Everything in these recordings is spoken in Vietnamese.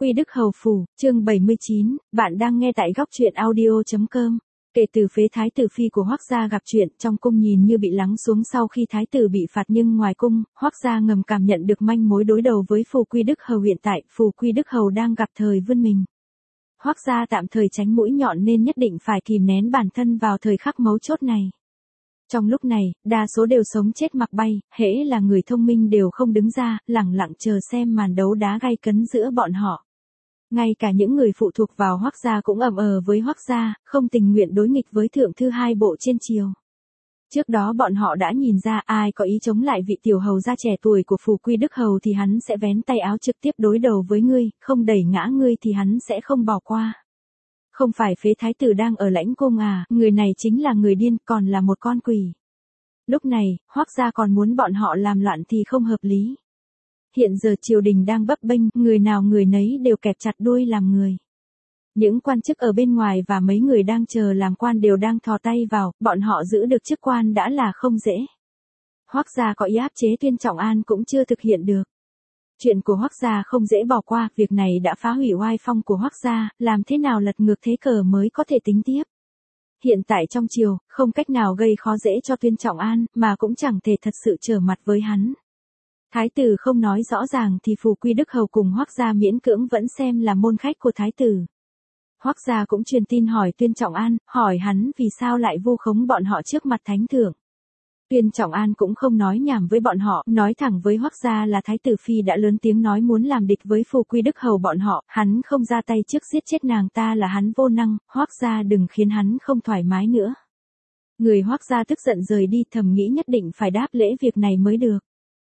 Quy Đức Hầu Phủ, chương 79, bạn đang nghe tại góc truyện audio.com. Kể từ phế thái tử phi của Hoắc gia gặp chuyện, trong cung nhìn như bị lắng xuống sau khi thái tử bị phạt, nhưng ngoài cung, Hoắc gia ngầm cảm nhận được manh mối đối đầu với Phủ Quy Đức Hầu. Hiện tại, Phủ Quy Đức Hầu đang gặp thời vươn mình. Hoắc gia tạm thời tránh mũi nhọn nên nhất định phải kìm nén bản thân vào thời khắc mấu chốt này. Trong lúc này, đa số đều sống chết mặc bay, hễ là người thông minh đều không đứng ra, lẳng lặng chờ xem màn đấu đá gay cấn giữa bọn họ. Ngay cả những người phụ thuộc vào Hoắc gia cũng ầm với Hoắc gia, không tình nguyện đối nghịch với thượng thư hai bộ trên triều. Trước đó bọn họ đã nhìn ra ai có ý chống lại vị tiểu hầu gia trẻ tuổi của Phủ Quy Đức Hầu thì hắn sẽ vén tay áo trực tiếp đối đầu với ngươi, không đẩy ngã ngươi thì hắn sẽ không bỏ qua. Không phải phế thái tử đang ở lãnh cung à, người này chính là người điên, còn là một con quỷ. Lúc này, Hoắc gia còn muốn bọn họ làm loạn thì không hợp lý. Hiện giờ triều đình đang bấp bênh, người nào người nấy đều kẹp chặt đuôi làm người. Những quan chức ở bên ngoài và mấy người đang chờ làm quan đều đang thò tay vào, bọn họ giữ được chức quan đã là không dễ. Hoắc gia có ý áp chế Tuyên Trọng An cũng chưa thực hiện được. Chuyện của Hoắc gia không dễ bỏ qua, việc này đã phá hủy oai phong của Hoắc gia, làm thế nào lật ngược thế cờ mới có thể tính tiếp. Hiện tại trong triều, không cách nào gây khó dễ cho Tuyên Trọng An, mà cũng chẳng thể thật sự trở mặt với hắn. Thái tử không nói rõ ràng thì Phủ Quy Đức Hầu cùng Hoắc gia miễn cưỡng vẫn xem là môn khách của thái tử. Hoắc gia cũng truyền tin hỏi Tuyên Trọng An, hỏi hắn vì sao lại vu khống bọn họ trước mặt thánh thượng. Tuyên Trọng An cũng không nói nhảm với bọn họ, nói thẳng với Hoắc gia là thái tử phi đã lớn tiếng nói muốn làm địch với Phủ Quy Đức Hầu bọn họ, hắn không ra tay trước giết chết nàng ta là hắn vô năng, Hoắc gia đừng khiến hắn không thoải mái nữa. Người Hoắc gia tức giận rời đi, thầm nghĩ nhất định phải đáp lễ việc này mới được.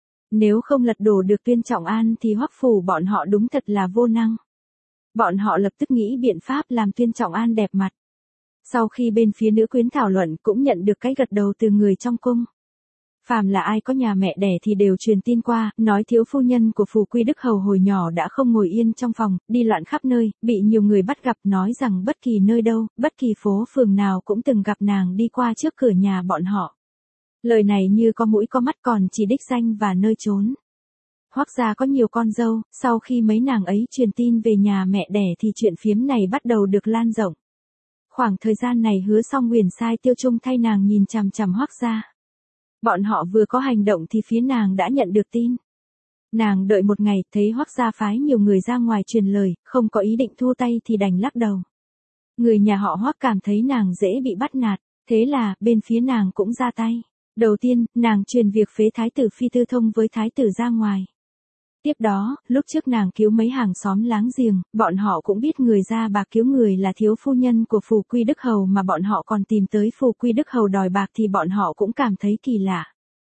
Nếu không lật đổ được Tuyên Trọng An thì Hoắc phủ bọn họ đúng thật là vô năng. Bọn họ lập tức nghĩ biện pháp làm Tuyên Trọng An đẹp mặt. Sau khi bên phía nữ quyến thảo luận cũng nhận được cái gật đầu từ người trong cung. Phàm là ai có nhà mẹ đẻ thì đều truyền tin qua, nói thiếu phu nhân của Phủ Quy Đức Hầu hồi nhỏ đã không ngồi yên trong phòng, đi loạn khắp nơi, bị nhiều người bắt gặp, nói rằng bất kỳ nơi đâu, bất kỳ phố phường nào cũng từng gặp nàng đi qua trước cửa nhà bọn họ. Lời này như có mũi có mắt, còn chỉ đích danh và nơi trốn. Hoắc gia có nhiều con dâu, sau khi mấy nàng ấy truyền tin về nhà mẹ đẻ thì chuyện phiếm này bắt đầu được lan rộng. Khoảng thời gian này Hứa Song Huyền sai Tiêu Trung thay nàng nhìn chằm chằm Hoắc gia. Bọn họ vừa có hành động thì phía nàng đã nhận được tin. Nàng đợi một ngày, thấy Hoắc gia phái nhiều người ra ngoài truyền lời, không có ý định thu tay thì đành lắc đầu. Người nhà họ Hoắc cảm thấy nàng dễ bị bắt nạt, thế là bên phía nàng cũng ra tay. Đầu tiên, nàng truyền việc phế thái tử phi Tư Thông với thái tử ra ngoài. Tiếp đó, lúc trước nàng cứu mấy hàng xóm láng giềng, bọn họ cũng biết người ra bạc cứu người là thiếu phu nhân của Phủ Quy Đức Hầu mà bọn họ còn tìm tới Phủ Quy Đức Hầu đòi bạc thì bọn họ cũng cảm thấy kỳ lạ.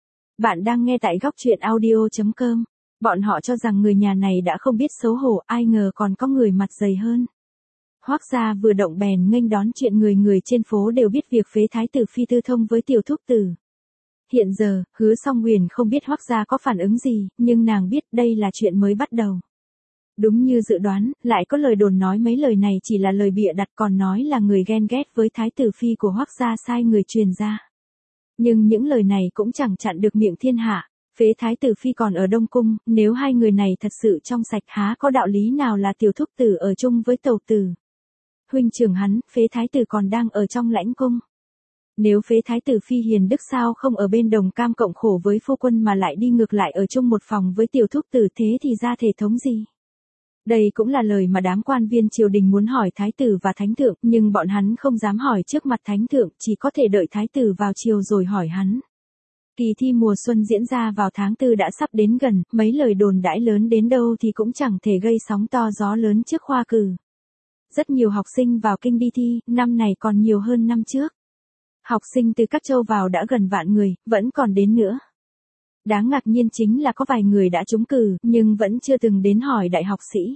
Bạn đang nghe tại góc truyện audio.com. Bọn họ cho rằng người nhà này đã không biết xấu hổ, ai ngờ còn có người mặt dày hơn. Hoắc gia vừa động bèn nghênh đón chuyện, người trên phố đều biết việc phế thái tử phi Tư Thông với tiểu thúc tử. Hiện giờ, Hứa Song Huyền không biết Hoắc gia có phản ứng gì, nhưng nàng biết đây là chuyện mới bắt đầu. Đúng như dự đoán, lại có lời đồn nói mấy lời này chỉ là lời bịa đặt, còn nói là người ghen ghét với thái tử phi của Hoắc gia sai người truyền ra. Nhưng những lời này cũng chẳng chặn được miệng thiên hạ, phế thái tử phi còn ở Đông Cung, nếu hai người này thật sự trong sạch há có đạo lý nào là tiểu thúc tử ở chung với tẩu tử. Huynh trưởng hắn, phế thái tử còn đang ở trong lãnh cung. Nếu phế thái tử phi hiền đức sao không ở bên đồng cam cộng khổ với phu quân mà lại đi ngược lại ở chung một phòng với tiểu thúc tử, thế thì ra thể thống gì? Đây cũng là lời mà đám quan viên triều đình muốn hỏi thái tử và thánh thượng, nhưng bọn hắn không dám hỏi trước mặt thánh thượng, chỉ có thể đợi thái tử vào triều rồi hỏi hắn. Kỳ thi mùa xuân diễn ra vào tháng 4 đã sắp đến gần, mấy lời đồn đãi lớn đến đâu thì cũng chẳng thể gây sóng to gió lớn trước khoa cử. Rất nhiều học sinh vào kinh đi thi, năm này còn nhiều hơn năm trước. Học sinh từ các châu vào đã gần vạn người, vẫn còn đến nữa. Đáng ngạc nhiên chính là có vài người đã trúng cử, nhưng vẫn chưa từng đến hỏi đại học sĩ.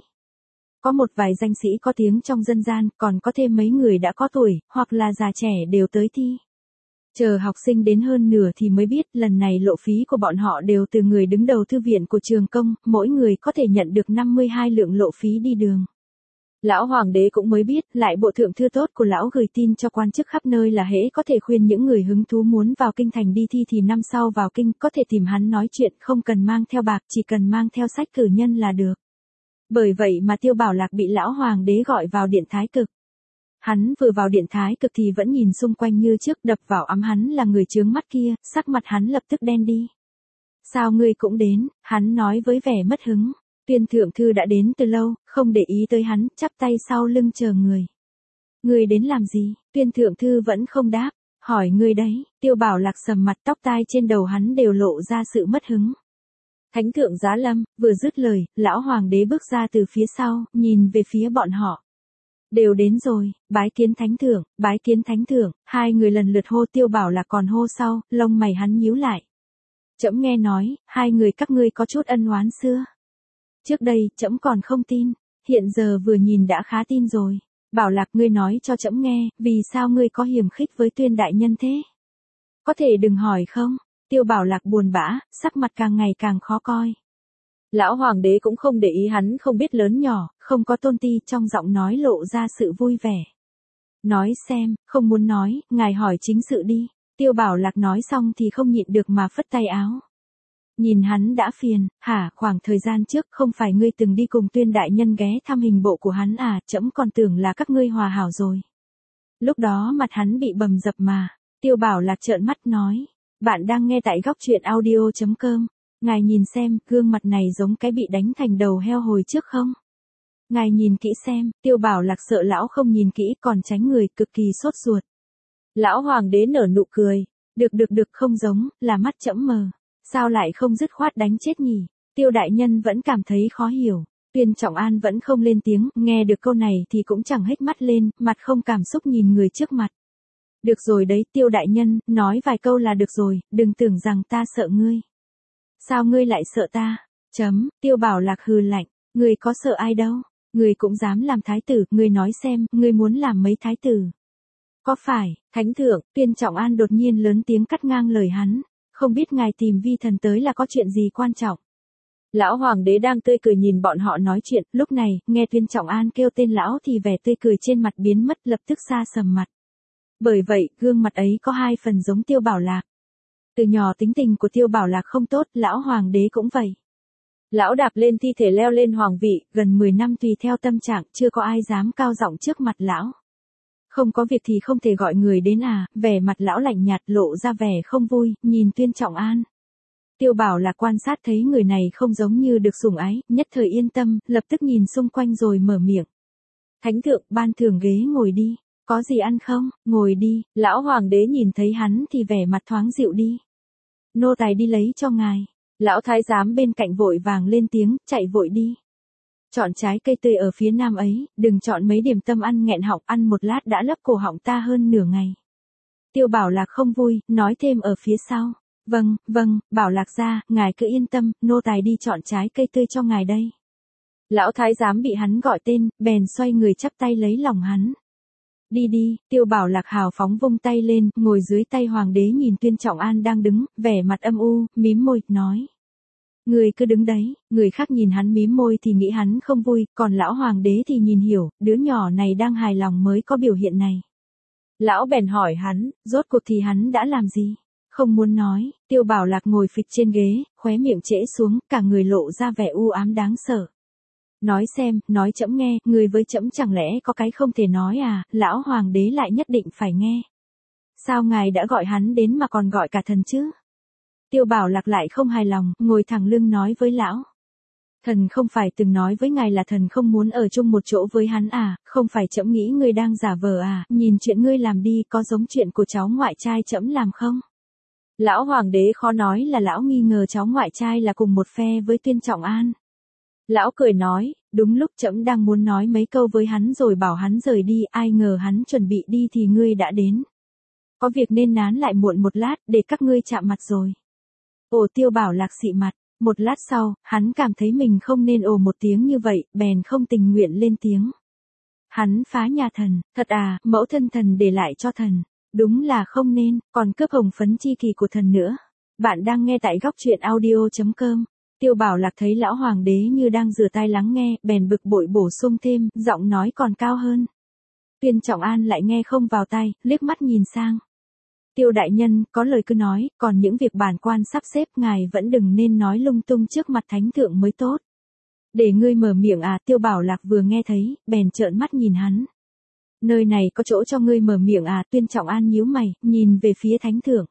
Có một vài danh sĩ có tiếng trong dân gian, còn có thêm mấy người đã có tuổi, hoặc là già trẻ đều tới thi. Chờ học sinh đến hơn nửa thì mới biết, lần này lộ phí của bọn họ đều từ người đứng đầu thư viện của trường công, mỗi người có thể nhận được 52 lượng lộ phí đi đường. Lão hoàng đế cũng mới biết, lại bộ thượng thư tốt của lão gửi tin cho quan chức khắp nơi là hễ có thể khuyên những người hứng thú muốn vào kinh thành đi thi thì năm sau vào kinh có thể tìm hắn nói chuyện, không cần mang theo bạc, chỉ cần mang theo sách cử nhân là được. Bởi vậy mà Tiêu Bảo Lạc bị lão hoàng đế gọi vào điện thái cực. Hắn vừa vào điện thái cực thì vẫn nhìn xung quanh như trước, đập vào ắm hắn là người chướng mắt kia, sắc mặt hắn lập tức đen đi. Sao ngươi cũng đến, hắn nói với vẻ mất hứng. Tuyên thượng thư đã đến từ lâu, không để ý tới hắn, chắp tay sau lưng chờ người. Ngươi đến làm gì? Tuyên thượng thư vẫn không đáp, hỏi ngươi đấy. Tiêu Bảo Lạc sầm mặt, tóc tai trên đầu hắn đều lộ ra sự mất hứng. Thánh thượng giá lâm, vừa dứt lời, lão hoàng đế bước ra từ phía sau, nhìn về phía bọn họ. Đều đến rồi, bái kiến thánh thượng, bái kiến thánh thượng. Hai người lần lượt hô. Tiêu Bảo Lạc còn hô sau, lông mày hắn nhíu lại. Trẫm nghe nói, hai người các ngươi có chút ân oán xưa. Trước đây, trẫm còn không tin, hiện giờ vừa nhìn đã khá tin rồi. Bảo Lạc, ngươi nói cho trẫm nghe, vì sao ngươi có hiềm khích với Tuyên đại nhân thế? Có thể đừng hỏi không? Tiêu Bảo Lạc buồn bã, sắc mặt càng ngày càng khó coi. Lão hoàng đế cũng không để ý hắn không biết lớn nhỏ, không có tôn ti, trong giọng nói lộ ra sự vui vẻ. Nói xem, không muốn nói, ngài hỏi chính sự đi. Tiêu Bảo Lạc nói xong thì không nhịn được mà phất tay áo. Nhìn hắn đã phiền, hả, khoảng thời gian trước không phải ngươi từng đi cùng Tuyên đại nhân ghé thăm hình bộ của hắn à, trẫm còn tưởng là các ngươi hòa hảo rồi. Lúc đó mặt hắn bị bầm dập mà. Tiêu Bảo Lạc trợn mắt nói, bạn đang nghe tại góc truyện audio.com. Ngài nhìn xem, gương mặt này giống cái bị đánh thành đầu heo hồi trước không? Ngài nhìn kỹ xem. Tiêu Bảo Lạc sợ lão không nhìn kỹ còn tránh người, cực kỳ sốt ruột. Lão hoàng đế nở nụ cười, được không giống, là mắt trẫm mờ. Sao lại không dứt khoát đánh chết nhỉ? Tiêu đại nhân vẫn cảm thấy khó hiểu. Tuyên Trọng An vẫn không lên tiếng, nghe được câu này thì cũng chẳng hếch mắt lên, mặt không cảm xúc nhìn người trước mặt. Được rồi đấy, Tiêu đại nhân, nói vài câu là được rồi, đừng tưởng rằng ta sợ ngươi. Sao ngươi lại sợ ta? Tiêu Bảo Lạc hừ lạnh, ngươi có sợ ai đâu, ngươi cũng dám làm thái tử, ngươi nói xem, ngươi muốn làm mấy thái tử? Có phải, thánh thượng? Tuyên Trọng An đột nhiên lớn tiếng cắt ngang lời hắn, không biết ngài tìm vi thần tới là có chuyện gì quan trọng. Lão hoàng đế đang tươi cười nhìn bọn họ nói chuyện, lúc này, nghe Tuyên Trọng An kêu tên lão thì vẻ tươi cười trên mặt biến mất, lập tức xa sầm mặt. Bởi vậy, gương mặt ấy có hai phần giống Tiêu Bảo Lạc. Từ nhỏ tính tình của Tiêu Bảo Lạc không tốt, lão hoàng đế cũng vậy. Lão đạp lên thi thể leo lên hoàng vị, gần 10 năm tùy theo tâm trạng, chưa có ai dám cao giọng trước mặt lão. Không có việc thì không thể gọi người đến à, vẻ mặt lão lạnh nhạt lộ ra vẻ không vui, nhìn Tuyên Trọng An. Tiêu Bảo Lạc quan sát thấy người này không giống như được sủng ái, nhất thời yên tâm, lập tức nhìn xung quanh rồi mở miệng. Thánh thượng, ban thưởng ghế ngồi đi, có gì ăn không, ngồi đi. Lão hoàng đế nhìn thấy hắn thì vẻ mặt thoáng dịu đi. Nô tài đi lấy cho ngài. Lão thái giám bên cạnh vội vàng lên tiếng, chạy vội đi. Chọn trái cây tươi ở phía nam ấy, đừng chọn mấy điểm tâm ăn nghẹn họng, ăn một lát đã lấp cổ họng ta hơn nửa ngày. Tiêu Bảo Lạc không vui, nói thêm ở phía sau. Vâng, Bảo Lạc gia, ngài cứ yên tâm, nô tài đi chọn trái cây tươi cho ngài đây. Lão thái giám bị hắn gọi tên, bèn xoay người chắp tay lấy lòng hắn. Đi, Tiêu Bảo Lạc hào phóng vung tay lên, ngồi dưới tay hoàng đế nhìn Tuyên Trọng An đang đứng, vẻ mặt âm u, mím môi, nói. Người cứ đứng đấy, người khác nhìn hắn mím môi thì nghĩ hắn không vui, còn lão hoàng đế thì nhìn hiểu, đứa nhỏ này đang hài lòng mới có biểu hiện này. Lão bèn hỏi hắn, rốt cuộc thì hắn đã làm gì? Không muốn nói. Tiêu Bảo Lạc ngồi phịch trên ghế, khóe miệng trễ xuống, cả người lộ ra vẻ u ám đáng sợ. Nói xem, nói trẫm nghe, người với trẫm chẳng lẽ có cái không thể nói à, lão hoàng đế lại nhất định phải nghe. Sao ngài đã gọi hắn đến mà còn gọi cả thần chứ? Tiêu Bảo Lạc lại không hài lòng, ngồi thẳng lưng nói với lão. Thần không phải từng nói với ngài là thần không muốn ở chung một chỗ với hắn à, không phải trẫm nghĩ ngươi đang giả vờ à, nhìn chuyện ngươi làm đi có giống chuyện của cháu ngoại trai trẫm làm không? Lão hoàng đế khó nói là lão nghi ngờ cháu ngoại trai là cùng một phe với Tuyên Trọng An. Lão cười nói, đúng lúc trẫm đang muốn nói mấy câu với hắn rồi bảo hắn rời đi, ai ngờ hắn chuẩn bị đi thì ngươi đã đến. Có việc nên nán lại muộn một lát, để các ngươi chạm mặt rồi. Ồ, Tiêu Bảo Lạc xị mặt, một lát sau, hắn cảm thấy mình không nên ồ một tiếng như vậy, bèn không tình nguyện lên tiếng. Hắn phá nhà thần, thật à, mẫu thân thần để lại cho thần. Đúng là không nên, còn cướp hồng phấn chi kỳ của thần nữa. Bạn đang nghe tại góc truyện audio.com. Tiêu Bảo Lạc thấy lão hoàng đế như đang rửa tai lắng nghe, bèn bực bội bổ sung thêm, giọng nói còn cao hơn. Tuyên Trọng An lại nghe không vào tai, liếc mắt nhìn sang. Tiêu đại nhân, có lời cứ nói, còn những việc bản quan sắp xếp ngài vẫn đừng nên nói lung tung trước mặt thánh thượng mới tốt. Để ngươi mở miệng à? Tiêu Bảo Lạc vừa nghe thấy, bèn trợn mắt nhìn hắn. Nơi này có chỗ cho ngươi mở miệng à? Tuyên Trọng An nhíu mày, nhìn về phía thánh thượng.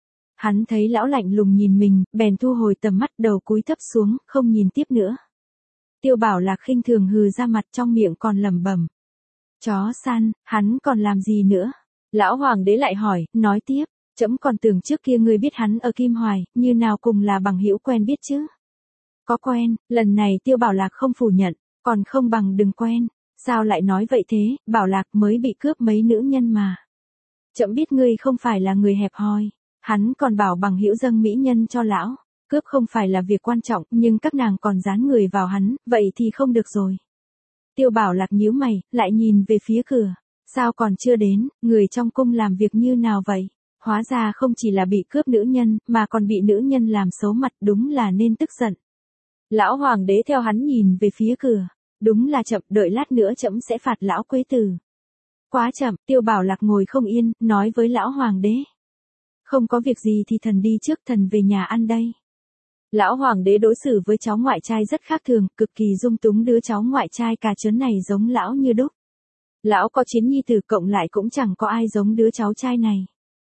Hắn thấy lão lạnh lùng nhìn mình, bèn thu hồi tầm mắt, đầu cúi thấp xuống, không nhìn tiếp nữa. Tiêu Bảo Lạc khinh thường hừ ra mặt, trong miệng còn lẩm bẩm. Chó săn, hắn còn làm gì nữa? Lão hoàng đế lại hỏi, nói tiếp, trẫm còn tưởng trước kia ngươi biết hắn ở Kim Hoài, như nào cùng là bằng hữu quen biết chứ? Có quen, lần này Tiêu Bảo Lạc không phủ nhận, còn không bằng đừng quen. Sao lại nói vậy thế? Bảo Lạc mới bị cướp mấy nữ nhân mà. Trẫm biết ngươi không phải là người hẹp hòi. Hắn còn bảo bằng hữu dâng mỹ nhân cho lão. Cướp không phải là việc quan trọng, nhưng các nàng còn dán người vào hắn, vậy thì không được rồi. Tiêu Bảo Lạc nhíu mày, lại nhìn về phía cửa. Sao còn chưa đến, người trong cung làm việc như nào vậy? Hóa ra không chỉ là bị cướp nữ nhân, mà còn bị nữ nhân làm xấu mặt, đúng là nên tức giận. Lão hoàng đế theo hắn nhìn về phía cửa. Đúng là chậm, đợi lát nữa trẫm sẽ phạt lão quế tử. Quá chậm, Tiêu Bảo Lạc ngồi không yên, nói với lão hoàng đế. Không có việc gì thì thần đi trước, thần về nhà ăn đây. Lão hoàng đế đối xử với cháu ngoại trai rất khác thường, cực kỳ dung túng đứa cháu ngoại trai cà chớn này giống lão như đúc. Lão có 9 nhi tử cộng lại cũng chẳng có ai giống đứa cháu trai này.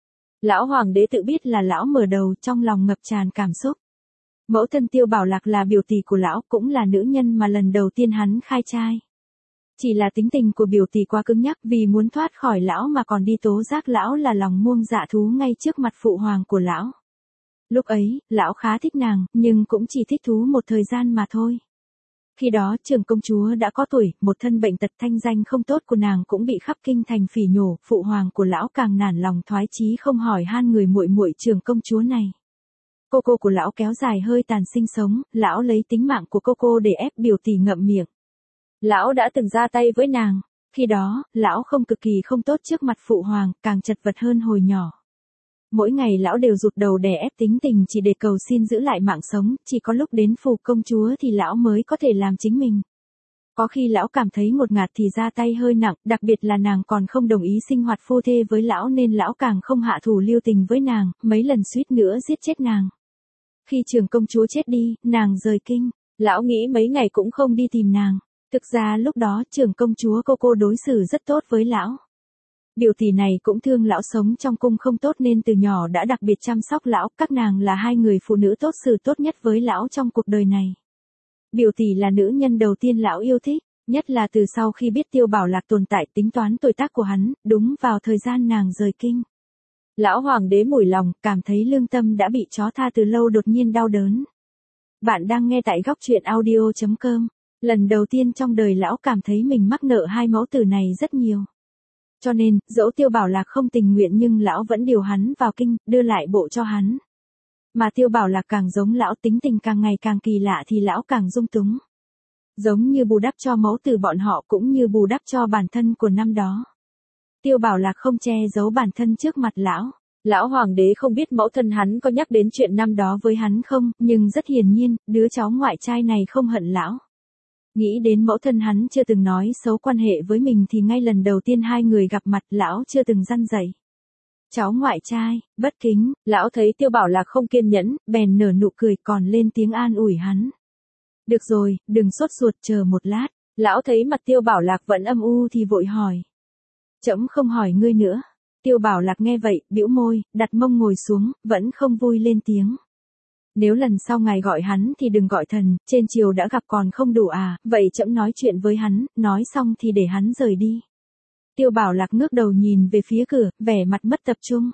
Lão hoàng đế tự biết là lão mở đầu, trong lòng ngập tràn cảm xúc. Mẫu thân Tiêu Bảo Lạc là biểu tỷ của lão, cũng là nữ nhân mà lần đầu tiên hắn khai trai. Chỉ là tính tình của biểu tỷ quá cứng nhắc, vì muốn thoát khỏi lão mà còn đi tố giác lão là lòng muông dạ thú ngay trước mặt phụ hoàng của lão. Lúc ấy, lão khá thích nàng, nhưng cũng chỉ thích thú một thời gian mà thôi. Khi đó trưởng công chúa đã có tuổi, một thân bệnh tật, thanh danh không tốt của nàng cũng bị khắp kinh thành phỉ nhổ, phụ hoàng của lão càng nản lòng thoái chí không hỏi han người muội muội trưởng công chúa này. Cô của lão kéo dài hơi tàn sinh sống, lão lấy tính mạng của cô để ép biểu tỷ ngậm miệng. Lão đã từng ra tay với nàng, khi đó, lão không cực kỳ không tốt trước mặt phụ hoàng, càng chật vật hơn hồi nhỏ. Mỗi ngày lão đều rụt đầu đè ép tính tình chỉ để cầu xin giữ lại mạng sống, chỉ có lúc đến phủ công chúa thì lão mới có thể làm chính mình. Có khi lão cảm thấy ngột ngạt thì ra tay hơi nặng, đặc biệt là nàng còn không đồng ý sinh hoạt phu thê với lão nên lão càng không hạ thủ lưu tình với nàng, mấy lần suýt nữa giết chết nàng. Khi trưởng công chúa chết đi, nàng rời kinh, lão nghĩ mấy ngày cũng không đi tìm nàng. Thực ra lúc đó trưởng công chúa cô đối xử rất tốt với lão. Biểu tỷ này cũng thương lão sống trong cung không tốt nên từ nhỏ đã đặc biệt chăm sóc lão, các nàng là hai người phụ nữ tốt xử tốt nhất với lão trong cuộc đời này. Biểu tỷ là nữ nhân đầu tiên lão yêu thích, nhất là từ sau khi biết Tiêu Bảo Lạc tồn tại, tính toán tuổi tác của hắn, đúng vào thời gian nàng rời kinh. Lão hoàng đế mủi lòng, cảm thấy lương tâm đã bị chó tha từ lâu đột nhiên đau đớn. Bạn đang nghe tại góc truyện audio.com. Lần đầu tiên trong đời lão cảm thấy mình mắc nợ hai mẫu tử này rất nhiều. Cho nên, dẫu Tiêu Bảo Lạc không tình nguyện nhưng lão vẫn điều hắn vào kinh, đưa lại bộ cho hắn. Mà Tiêu Bảo Lạc càng giống lão, tính tình càng ngày càng kỳ lạ thì lão càng dung túng. Giống như bù đắp cho mẫu tử bọn họ cũng như bù đắp cho bản thân của năm đó. Tiêu Bảo Lạc không che giấu bản thân trước mặt lão. Lão hoàng đế không biết mẫu thân hắn có nhắc đến chuyện năm đó với hắn không, nhưng rất hiển nhiên, đứa cháu ngoại trai này không hận lão. Nghĩ đến mẫu thân hắn chưa từng nói xấu quan hệ với mình thì ngay lần đầu tiên hai người gặp mặt lão chưa từng răn dạy. Cháu ngoại trai, bất kính, lão thấy Tiêu Bảo Lạc không kiên nhẫn, bèn nở nụ cười còn lên tiếng an ủi hắn. Được rồi, đừng sốt ruột, chờ một lát. Lão thấy mặt Tiêu Bảo Lạc vẫn âm u thì vội hỏi. Trẫm không hỏi ngươi nữa. Tiêu Bảo Lạc nghe vậy, bĩu môi, đặt mông ngồi xuống, vẫn không vui lên tiếng. Nếu lần sau ngài gọi hắn thì đừng gọi thần, trên triều đã gặp còn không đủ à, vậy trẫm nói chuyện với hắn, nói xong thì để hắn rời đi. Tiêu Bảo Lạc ngước đầu nhìn về phía cửa, vẻ mặt mất tập trung.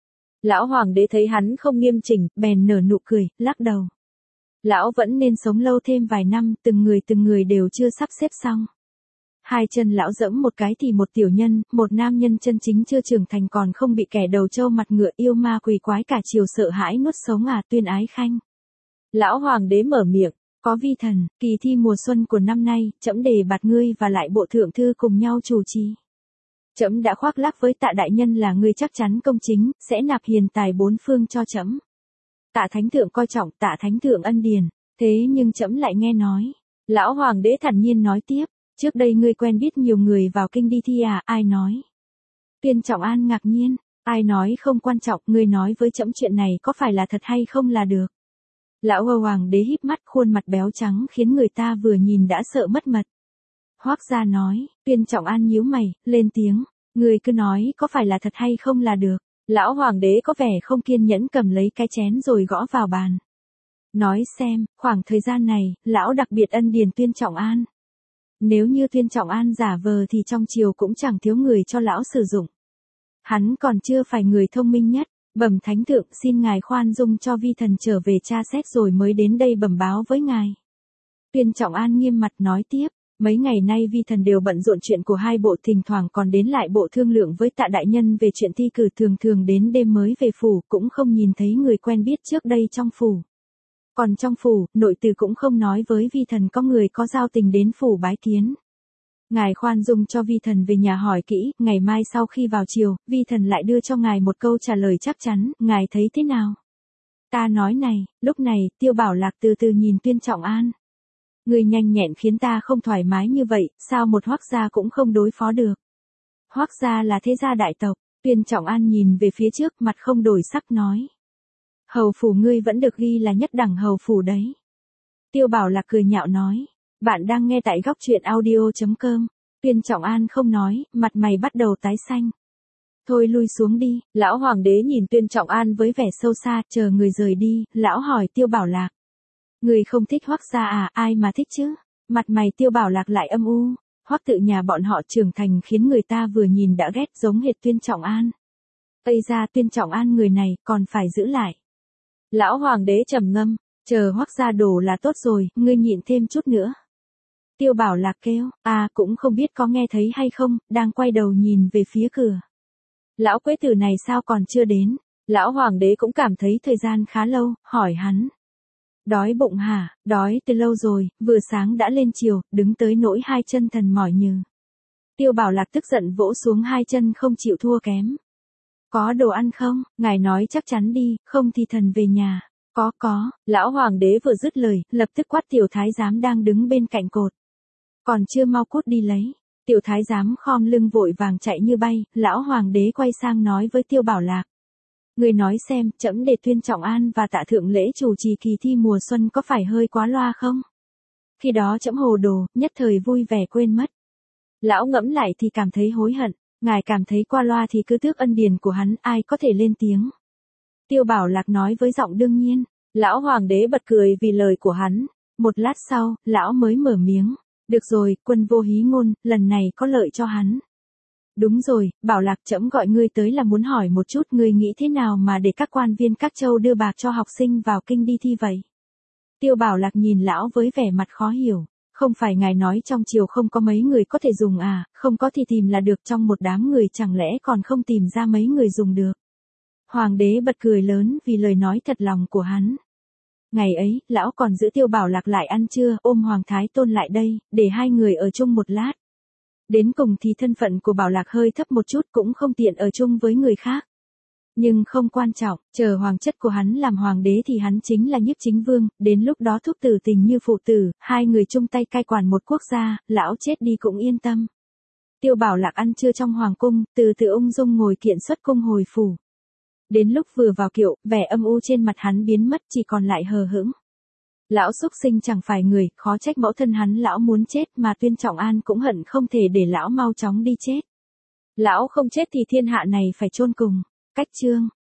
Lão hoàng đế thấy hắn không nghiêm chỉnh, bèn nở nụ cười, lắc đầu. Lão vẫn nên sống lâu thêm vài năm, từng người đều chưa sắp xếp xong. Hai chân lão dẫm một cái thì một tiểu nhân, một nam nhân chân chính chưa trưởng thành còn không bị kẻ đầu trâu mặt ngựa yêu ma quỷ quái cả chiều sợ hãi nuốt sống à, Tuyên Ái Khanh. Lão hoàng đế mở miệng, có vi thần, kỳ thi mùa xuân của năm nay, trẫm đề bạt ngươi và lại bộ thượng thư cùng nhau chủ trì. Trẫm đã khoác lác với Tạ đại nhân là ngươi chắc chắn công chính, sẽ nạp hiền tài bốn phương cho trẫm. Tạ thánh thượng coi trọng, Tạ thánh thượng ân điền, thế nhưng trẫm lại nghe nói. Lão hoàng đế thản nhiên nói tiếp. Trước đây ngươi quen biết nhiều người vào kinh đi thi à, ai nói? Tuyên Trọng An ngạc nhiên, ai nói không quan trọng, ngươi nói với trẫm chuyện này có phải là thật hay không là được. Lão hoàng đế híp mắt, khuôn mặt béo trắng khiến người ta vừa nhìn đã sợ mất mật. Hoắc gia nói, Tuyên Trọng An nhíu mày, lên tiếng, người cứ nói có phải là thật hay không là được. Lão hoàng đế có vẻ không kiên nhẫn, cầm lấy cái chén rồi gõ vào bàn. Nói xem, khoảng thời gian này, lão đặc biệt ân điền Tuyên Trọng An. Nếu như Tuyên Trọng An giả vờ thì trong triều cũng chẳng thiếu người cho lão sử dụng. Hắn còn chưa phải người thông minh nhất. Bẩm thánh thượng, xin ngài khoan dung cho vi thần trở về tra xét rồi mới đến đây bẩm báo với ngài. Tuyên Trọng An nghiêm mặt nói tiếp, mấy ngày nay vi thần đều bận rộn chuyện của hai bộ, thỉnh thoảng còn đến lại bộ thương lượng với Tạ đại nhân về chuyện thi cử, thường thường đến đêm mới về phủ, cũng không nhìn thấy người quen biết trước đây trong phủ. Còn trong phủ, nội từ cũng không nói với vi thần có người có giao tình đến phủ bái kiến. Ngài khoan dung cho vi thần về nhà hỏi kỹ, ngày mai sau khi vào triều, vi thần lại đưa cho ngài một câu trả lời chắc chắn, ngài thấy thế nào? Ta nói này, lúc này, Tiêu Bảo Lạc từ từ nhìn Tuyên Trọng An. Người nhanh nhẹn khiến ta không thoải mái như vậy, sao một Hoắc gia cũng không đối phó được? Hoắc gia là thế gia đại tộc. Tuyên Trọng An nhìn về phía trước, mặt không đổi sắc nói. Hầu phủ ngươi vẫn được ghi là nhất đẳng hầu phủ đấy. Tiêu Bảo Lạc cười nhạo nói. Bạn đang nghe tại góc truyện audio.com. Tuyên Trọng An không nói, mặt mày bắt đầu tái xanh. Thôi lui xuống đi, lão hoàng đế nhìn Tuyên Trọng An với vẻ sâu xa, chờ người rời đi, lão hỏi Tiêu Bảo Lạc. Người không thích Hoắc gia à, ai mà thích chứ? Mặt mày Tiêu Bảo Lạc lại âm u. Hoắc tự nhà bọn họ trưởng thành khiến người ta vừa nhìn đã ghét, giống hệt Tuyên Trọng An. Ây ra, Tuyên Trọng An người này còn phải giữ lại. Lão hoàng đế trầm ngâm, chờ Hoắc gia đổ là tốt rồi, ngươi nhịn thêm chút nữa. Tiêu Bảo Lạc kêu, cũng không biết có nghe thấy hay không, đang quay đầu nhìn về phía cửa. Lão quế tử này sao còn chưa đến? Lão hoàng đế cũng cảm thấy thời gian khá lâu, hỏi hắn. Đói bụng hả? Đói từ lâu rồi, vừa sáng đã lên chiều, đứng tới nỗi hai chân thần mỏi nhừ. Tiêu Bảo Lạc tức giận vỗ xuống hai chân không chịu thua kém. Có đồ ăn không? Ngài nói chắc chắn đi, không thì thần về nhà. Có, lão hoàng đế vừa dứt lời, lập tức quát tiểu thái giám đang đứng bên cạnh cột. Còn chưa mau cút đi lấy. Tiểu thái giám khom lưng vội vàng chạy như bay, lão hoàng đế quay sang nói với Tiêu Bảo Lạc. Người nói xem, trẫm để Tuyên Trọng An và Tạ thượng lễ chủ trì kỳ thi mùa xuân có phải hơi quá loa không? Khi đó trẫm hồ đồ, nhất thời vui vẻ quên mất. Lão ngẫm lại thì cảm thấy hối hận, ngài cảm thấy qua loa thì cứ tước ân điền của hắn, ai có thể lên tiếng. Tiêu Bảo Lạc nói với giọng đương nhiên, lão hoàng đế bật cười vì lời của hắn. Một lát sau, lão mới mở miếng. Được rồi, quân vô hí ngôn, lần này có lợi cho hắn. Đúng rồi, Bảo Lạc, trẫm gọi ngươi tới là muốn hỏi một chút, ngươi nghĩ thế nào mà để các quan viên các châu đưa bạc cho học sinh vào kinh đi thi vậy? Tiêu Bảo Lạc nhìn lão với vẻ mặt khó hiểu. Không phải ngài nói trong triều không có mấy người có thể dùng à, không có thì tìm là được, trong một đám người chẳng lẽ còn không tìm ra mấy người dùng được? Hoàng đế bật cười lớn vì lời nói thật lòng của hắn. Ngày ấy, lão còn giữ Tiêu Bảo Lạc lại ăn trưa, ôm Hoàng Thái Tôn lại đây, để hai người ở chung một lát. Đến cùng thì thân phận của Bảo Lạc hơi thấp một chút, cũng không tiện ở chung với người khác. Nhưng không quan trọng, chờ hoàng chất của hắn làm hoàng đế thì hắn chính là Nhiếp Chính Vương, đến lúc đó thúc tử tình như phụ tử, hai người chung tay cai quản một quốc gia, lão chết đi cũng yên tâm. Tiêu Bảo Lạc ăn trưa trong hoàng cung, từ từ ung dung ngồi kiện xuất cung hồi phủ. Đến lúc vừa vào kiệu, vẻ âm u trên mặt hắn biến mất, chỉ còn lại hờ hững. Lão xúc sinh chẳng phải người, khó trách mẫu thân hắn lão muốn chết, mà Tuyên Trọng An cũng hận không thể để lão mau chóng đi chết. Lão không chết thì thiên hạ này phải chôn cùng. Cách chương